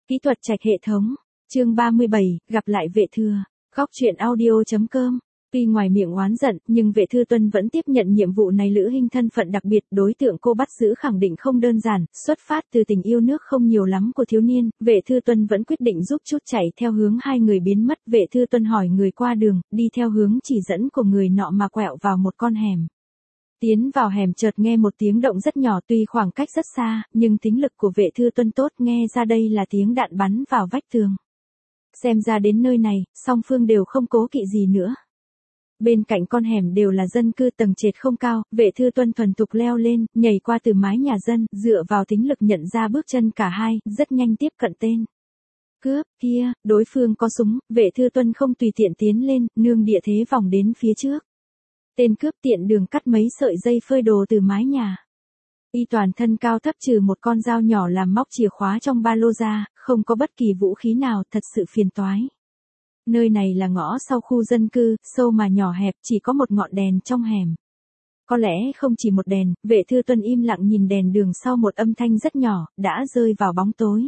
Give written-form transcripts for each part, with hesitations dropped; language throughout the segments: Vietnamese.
Kỹ thuật trạch hệ thống. Chương 37, gặp lại Vệ Thừa. Góc truyện audio.com. Tuy ngoài miệng oán giận, nhưng Vệ Thư Tuân vẫn tiếp nhận nhiệm vụ này. Lữ Hinh thân phận đặc biệt, đối tượng cô bắt giữ khẳng định không đơn giản, xuất phát từ tình yêu nước không nhiều lắm của thiếu niên, Vệ Thư Tuân vẫn quyết định giúp chút chạy theo hướng hai người biến mất. Vệ Thư Tuân hỏi người qua đường, đi theo hướng chỉ dẫn của người nọ mà quẹo vào một con hẻm. Tiến vào hẻm chợt nghe một tiếng động rất nhỏ, tuy khoảng cách rất xa, nhưng tính lực của Vệ Thư Tuân tốt, nghe ra đây là tiếng đạn bắn vào vách tường. Xem ra đến nơi này, song phương đều không cố kỵ gì nữa. Bên cạnh con hẻm đều là dân cư, tầng trệt không cao, Vệ Thư Tuân thuần thục leo lên, nhảy qua từ mái nhà dân, dựa vào tính lực nhận ra bước chân cả hai, rất nhanh tiếp cận tên cướp kia. Đối phương có súng, Vệ Thư Tuân không tùy tiện tiến lên, nương địa thế vòng đến phía trước. Tên cướp tiện đường cắt mấy sợi dây phơi đồ từ mái nhà. Y toàn thân cao thấp trừ một con dao nhỏ làm móc chìa khóa trong ba lô ra, không có bất kỳ vũ khí nào, thật sự phiền toái. Nơi này là ngõ sau khu dân cư, sâu mà nhỏ hẹp, chỉ có một ngọn đèn trong hẻm. Có lẽ không chỉ một đèn, Vệ Thư Tuân im lặng nhìn đèn đường, sau một âm thanh rất nhỏ, đã rơi vào bóng tối.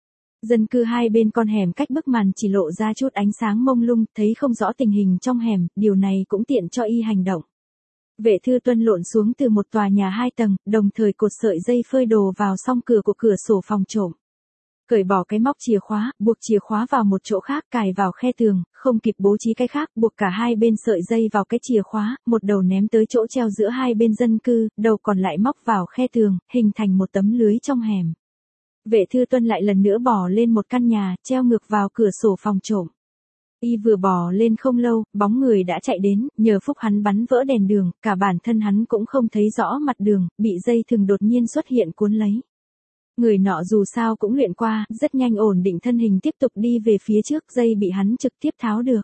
Dân cư hai bên con hẻm cách bức màn chỉ lộ ra chút ánh sáng mông lung, thấy không rõ tình hình trong hẻm, điều này cũng tiện cho y hành động. Vệ Thư Tuân lộn xuống từ một tòa nhà 2 tầng, đồng thời cột sợi dây phơi đồ vào song cửa của cửa sổ phòng trộm. Cởi bỏ cái móc chìa khóa, buộc chìa khóa vào một chỗ khác, cài vào khe tường, không kịp bố trí cái khác, buộc cả hai bên sợi dây vào cái chìa khóa, một đầu ném tới chỗ treo giữa hai bên dân cư, đầu còn lại móc vào khe tường, hình thành một tấm lưới trong hẻm. Vệ Thư Tuân lại lần nữa bò lên một căn nhà, treo ngược vào cửa sổ phòng trộm. Y vừa bò lên không lâu, bóng người đã chạy đến, nhờ phúc hắn bắn vỡ đèn đường, cả bản thân hắn cũng không thấy rõ mặt đường, bị dây thừng đột nhiên xuất hiện cuốn lấy. Người nọ dù sao cũng luyện qua, rất nhanh ổn định thân hình tiếp tục đi về phía trước, dây bị hắn trực tiếp tháo được.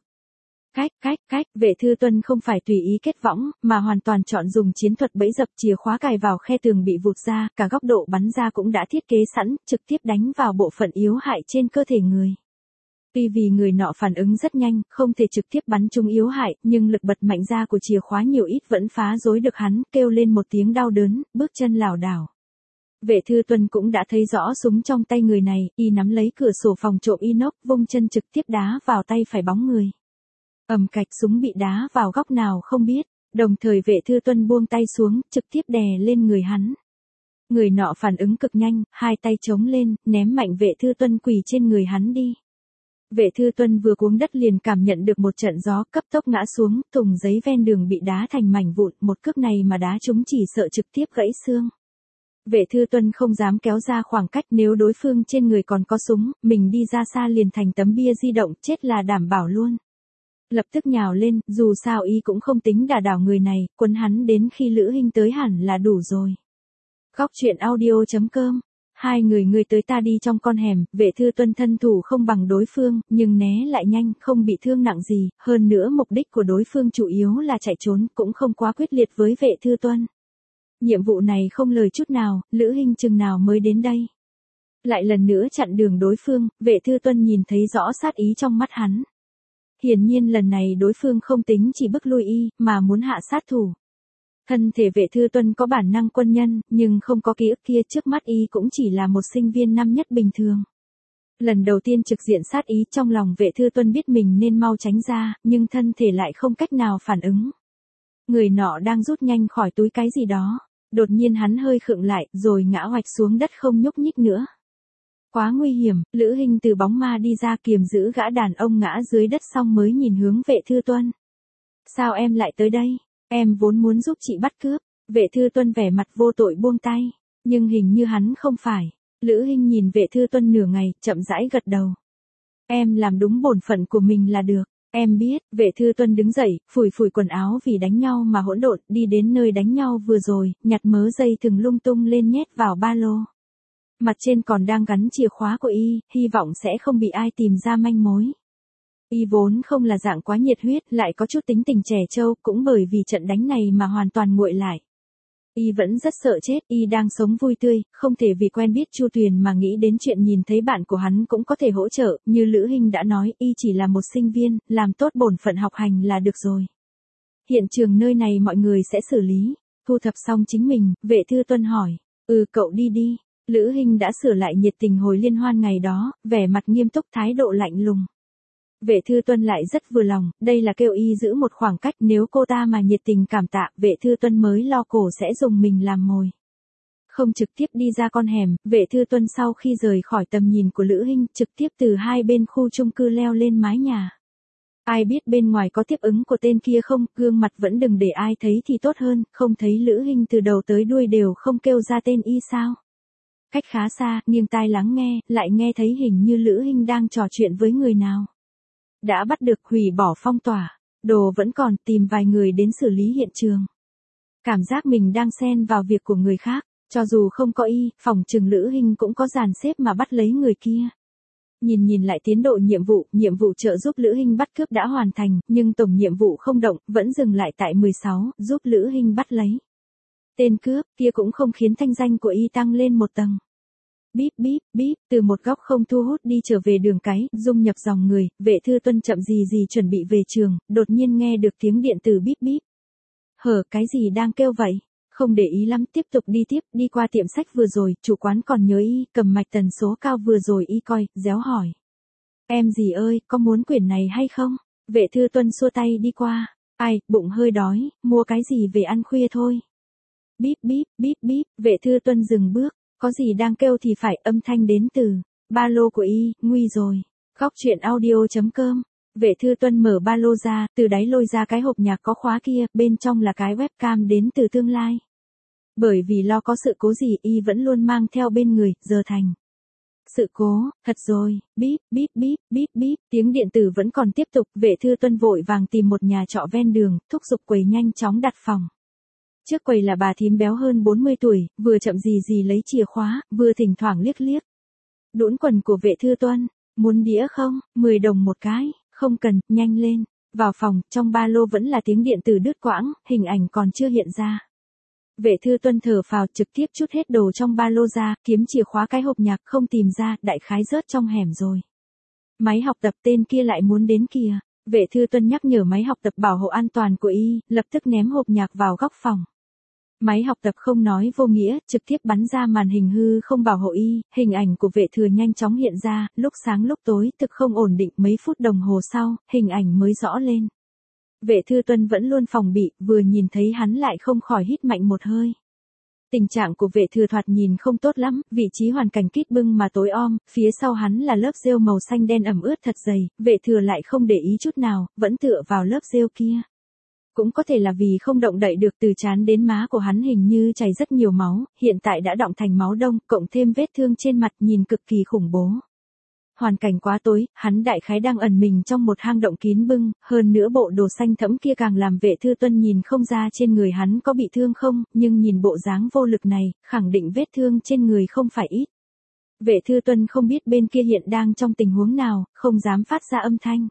Vệ Thư Tuân không phải tùy ý kết võng, mà hoàn toàn chọn dùng chiến thuật bẫy dập, chìa khóa cài vào khe tường bị vụt ra, cả góc độ bắn ra cũng đã thiết kế sẵn, trực tiếp đánh vào bộ phận yếu hại trên cơ thể người. Tuy vì người nọ phản ứng rất nhanh, không thể trực tiếp bắn trúng yếu hại, nhưng lực bật mạnh ra của chìa khóa nhiều ít vẫn phá rối được hắn, kêu lên một tiếng đau đớn, bước chân lảo đảo. Vệ Thư Tuân cũng đã thấy rõ súng trong tay người này, y nắm lấy cửa sổ phòng trộm inox, vung chân trực tiếp đá vào tay phải bóng người. Ầm cạch, súng bị đá vào góc nào không biết, đồng thời Vệ Thư Tuân buông tay xuống, trực tiếp đè lên người hắn. Người nọ phản ứng cực nhanh, hai tay chống lên, ném mạnh Vệ Thư Tuân quỳ trên người hắn đi. Vệ Thư Tuân vừa cuống đất liền cảm nhận được một trận gió, cấp tốc ngã xuống, thùng giấy ven đường bị đá thành mảnh vụn, một cước này mà đá trúng chỉ sợ trực tiếp gãy xương. Vệ Thư Tuân không dám kéo ra khoảng cách, nếu đối phương trên người còn có súng, mình đi ra xa liền thành tấm bia di động, chết là đảm bảo luôn. Lập tức nhào lên, dù sao y cũng không tính đả đảo người này, quấn hắn đến khi Lữ Hinh tới hẳn là đủ rồi. Góc truyện audio.com. Hai người tới ta đi trong con hẻm, Vệ Thư Tuân thân thủ không bằng đối phương, nhưng né lại nhanh, không bị thương nặng gì, hơn nữa mục đích của đối phương chủ yếu là chạy trốn, cũng không quá quyết liệt với Vệ Thư Tuân. Nhiệm vụ này không lời chút nào, Lữ Hinh chừng nào mới đến đây. Lại lần nữa chặn đường đối phương, Vệ Thư Tuân nhìn thấy rõ sát ý trong mắt hắn. Hiển nhiên lần này đối phương không tính chỉ bức lui y, mà muốn hạ sát thủ. Thân thể Vệ Thư Tuân có bản năng quân nhân, nhưng không có ký ức kia, trước mắt y cũng chỉ là một sinh viên năm nhất bình thường. Lần đầu tiên trực diện sát ý, trong lòng Vệ Thư Tuân biết mình nên mau tránh ra, nhưng thân thể lại không cách nào phản ứng. Người nọ đang rút nhanh khỏi túi cái gì đó, đột nhiên hắn hơi khựng lại, rồi ngã hoạch xuống đất không nhúc nhích nữa. Quá nguy hiểm, Lữ Hinh từ bóng ma đi ra kiềm giữ gã đàn ông ngã dưới đất xong mới nhìn hướng Vệ Thư Tuân. Sao em lại tới đây? Em vốn muốn giúp chị bắt cướp. Vệ Thư Tuân vẻ mặt vô tội buông tay, nhưng hình như hắn không phải. Lữ Hinh nhìn Vệ Thư Tuân nửa ngày, chậm rãi gật đầu. Em làm đúng bổn phận của mình là được. Em biết. Vệ Thư Tuân đứng dậy, phủi quần áo vì đánh nhau mà hỗn độn, đi đến nơi đánh nhau vừa rồi, nhặt mớ dây thừng lung tung lên nhét vào ba lô. Mặt trên còn đang gắn chìa khóa của y, hy vọng sẽ không bị ai tìm ra manh mối. Y vốn không là dạng quá nhiệt huyết, lại có chút tính tình trẻ trâu, cũng bởi vì trận đánh này mà hoàn toàn nguội lại. Y vẫn rất sợ chết, y đang sống vui tươi, không thể vì quen biết Chu Tuyền mà nghĩ đến chuyện nhìn thấy bạn của hắn cũng có thể hỗ trợ, như Lữ Hinh đã nói, y chỉ là một sinh viên, làm tốt bổn phận học hành là được rồi. Hiện trường nơi này mọi người sẽ xử lý, thu thập xong chính mình, Vệ Thư Tuân hỏi, cậu đi đi. Lữ Hinh đã sửa lại nhiệt tình hồi liên hoan ngày đó, vẻ mặt nghiêm túc thái độ lạnh lùng. Vệ Thư Tuân lại rất vừa lòng, đây là kêu y giữ một khoảng cách, nếu cô ta mà nhiệt tình cảm tạ, Vệ Thư Tuân mới lo cổ sẽ dùng mình làm mồi. Không trực tiếp đi ra con hẻm, Vệ Thư Tuân sau khi rời khỏi tầm nhìn của Lữ Hinh, trực tiếp từ hai bên khu chung cư leo lên mái nhà. Ai biết bên ngoài có tiếp ứng của tên kia không, gương mặt vẫn đừng để ai thấy thì tốt hơn, không thấy Lữ Hinh từ đầu tới đuôi đều không kêu ra tên y sao. Cách khá xa, nghiêng tai lắng nghe, lại nghe thấy hình như Lữ Hinh đang trò chuyện với người nào. Đã bắt được, hủy bỏ phong tỏa, đồ vẫn còn, tìm vài người đến xử lý hiện trường. Cảm giác mình đang xen vào việc của người khác, cho dù không có y, phòng trừng Lữ Hinh cũng có dàn xếp mà bắt lấy người kia. Nhìn lại tiến độ nhiệm vụ trợ giúp Lữ Hinh bắt cướp đã hoàn thành, nhưng tổng nhiệm vụ không động, vẫn dừng lại tại 16, giúp Lữ Hinh bắt lấy. Tên cướp kia cũng không khiến thanh danh của y tăng lên một tầng. Bíp bíp bíp, từ một góc không thu hút đi trở về đường cái, dung nhập dòng người, Vệ Thư Tuân chậm gì chuẩn bị về trường, đột nhiên nghe được tiếng điện tử bíp bíp. Hở, cái gì đang kêu vậy? Không để ý lắm, tiếp tục đi qua tiệm sách vừa rồi, chủ quán còn nhớ y, cầm mạch tần số cao vừa rồi y coi, réo hỏi. Em gì ơi, có muốn quyển này hay không? Vệ Thư Tuân xua tay đi qua. Ai, bụng hơi đói, mua cái gì về ăn khuya thôi. Bíp bíp bíp bíp, Vệ Thư Tuân dừng bước. Có gì đang kêu thì phải, âm thanh đến từ ba lô của y, nguy rồi. Góc truyện audio.com. Vệ Thư Tuân mở ba lô ra, từ đáy lôi ra cái hộp nhạc có khóa kia, bên trong là cái webcam đến từ tương lai. Bởi vì lo có sự cố gì y vẫn luôn mang theo bên người, giờ thành sự cố, thật rồi, bíp bíp bíp bíp bíp, tiếng điện tử vẫn còn tiếp tục, Vệ Thư Tuân vội vàng tìm một nhà trọ ven đường, thúc giục quầy nhanh chóng đặt phòng. Trước quầy là bà thím béo hơn 40 tuổi, vừa chậm gì lấy chìa khóa, vừa thỉnh thoảng liếc. Đũn quần của Vệ Thư Tuân, muốn đĩa không, 10 đồng một cái, không cần, nhanh lên. Vào phòng, trong ba lô vẫn là tiếng điện tử đứt quãng, hình ảnh còn chưa hiện ra. Vệ Thư Tuân thở phào, trực tiếp trút hết đồ trong ba lô ra, kiếm chìa khóa cái hộp nhạc, không tìm ra, đại khái rớt trong hẻm rồi. Máy học tập tên kia lại muốn đến kìa. Vệ Thư Tuân nhắc nhở máy học tập bảo hộ an toàn của y, lập tức ném hộp nhạc vào góc phòng. Máy học tập không nói vô nghĩa, trực tiếp bắn ra màn hình hư không bảo hộ y, hình ảnh của Vệ Thừa nhanh chóng hiện ra, lúc sáng lúc tối, thực không ổn định, mấy phút đồng hồ sau, hình ảnh mới rõ lên. Vệ Thư Tuân vẫn luôn phòng bị, vừa nhìn thấy hắn lại không khỏi hít mạnh một hơi. Tình trạng của Vệ Thừa thoạt nhìn không tốt lắm, vị trí hoàn cảnh kít bưng mà tối om, phía sau hắn là lớp rêu màu xanh đen ẩm ướt thật dày, Vệ Thừa lại không để ý chút nào, vẫn tựa vào lớp rêu kia. Cũng có thể là vì không động đậy được, từ trán đến má của hắn hình như chảy rất nhiều máu, hiện tại đã đọng thành máu đông, cộng thêm vết thương trên mặt nhìn cực kỳ khủng bố. Hoàn cảnh quá tối, hắn đại khái đang ẩn mình trong một hang động kín bưng, hơn nữa bộ đồ xanh thẫm kia càng làm Vệ Thư Tuân nhìn không ra trên người hắn có bị thương không, nhưng nhìn bộ dáng vô lực này, khẳng định vết thương trên người không phải ít. Vệ Thư Tuân không biết bên kia hiện đang trong tình huống nào, không dám phát ra âm thanh.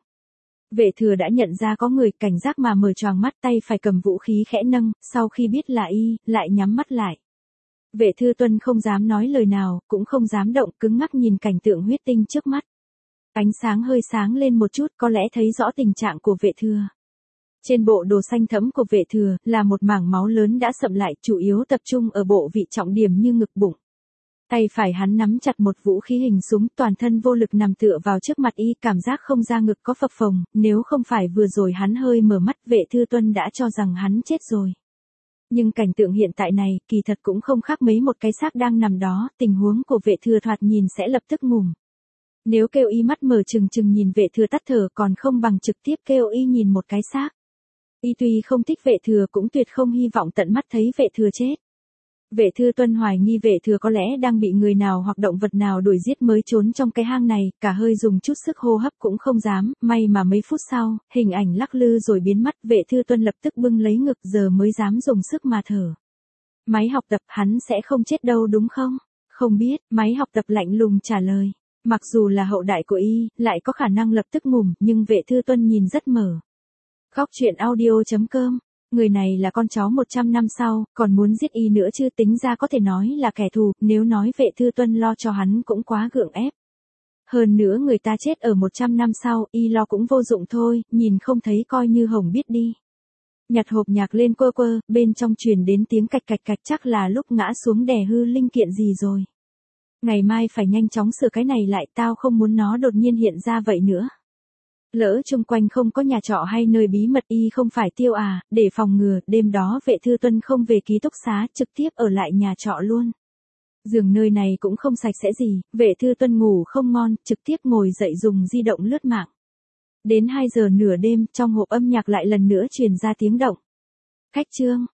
Vệ Thừa đã nhận ra có người, cảnh giác mà mở choàng mắt, tay phải cầm vũ khí khẽ nâng, sau khi biết là y, lại nhắm mắt lại. Vệ Thư Tuân không dám nói lời nào, cũng không dám động, cứng ngắc nhìn cảnh tượng huyết tinh trước mắt. Ánh sáng hơi sáng lên một chút, có lẽ thấy rõ tình trạng của Vệ Thừa. Trên bộ đồ xanh thẫm của Vệ Thừa, là một mảng máu lớn đã sậm lại, chủ yếu tập trung ở bộ vị trọng điểm như ngực bụng. Tay phải hắn nắm chặt một vũ khí hình súng, toàn thân vô lực nằm tựa vào trước mặt y, cảm giác không ra ngực có phập phồng, nếu không phải vừa rồi hắn hơi mở mắt, Vệ Thư Tuân đã cho rằng hắn chết rồi. Nhưng cảnh tượng hiện tại này, kỳ thật cũng không khác mấy một cái xác đang nằm đó, tình huống của Vệ Thừa thoạt nhìn sẽ lập tức ngủm. Nếu kêu y mắt mở trừng nhìn Vệ Thừa tắt thở còn không bằng trực tiếp kêu y nhìn một cái xác. Y tuy không thích Vệ Thừa cũng tuyệt không hy vọng tận mắt thấy Vệ Thừa chết. Vệ Thư Tuân hoài nghi Vệ Thừa có lẽ đang bị người nào hoặc động vật nào đuổi giết mới trốn trong cái hang này, cả hơi dùng chút sức hô hấp cũng không dám, may mà mấy phút sau, hình ảnh lắc lư rồi biến mất, Vệ Thư Tuân lập tức bưng lấy ngực giờ mới dám dùng sức mà thở. Máy học tập, hắn sẽ không chết đâu đúng không? Không biết, máy học tập lạnh lùng trả lời. Mặc dù là hậu đại của y, lại có khả năng lập tức ngủm, nhưng Vệ Thư Tuân nhìn rất mở. Góc truyện audio.com. Người này là con cháu 100 năm sau, còn muốn giết y nữa chứ, tính ra có thể nói là kẻ thù, nếu nói Vệ Thư Tuân lo cho hắn cũng quá gượng ép. Hơn nữa người ta chết ở 100 năm sau, y lo cũng vô dụng thôi, nhìn không thấy coi như hổng biết đi. Nhặt hộp nhạc lên quơ, bên trong truyền đến tiếng cạch cạch cạch, chắc là lúc ngã xuống đè hư linh kiện gì rồi. Ngày mai phải nhanh chóng sửa cái này lại, tao không muốn nó đột nhiên hiện ra vậy nữa. Lỡ chung quanh không có nhà trọ hay nơi bí mật y không phải tiêu à, để phòng ngừa, đêm đó Vệ Thư Tuân không về ký túc xá, trực tiếp ở lại nhà trọ luôn. Giường nơi này cũng không sạch sẽ gì, Vệ Thư Tuân ngủ không ngon, trực tiếp ngồi dậy dùng di động lướt mạng. Đến 2 giờ nửa đêm, trong hộp âm nhạc lại lần nữa truyền ra tiếng động. Khách Trương,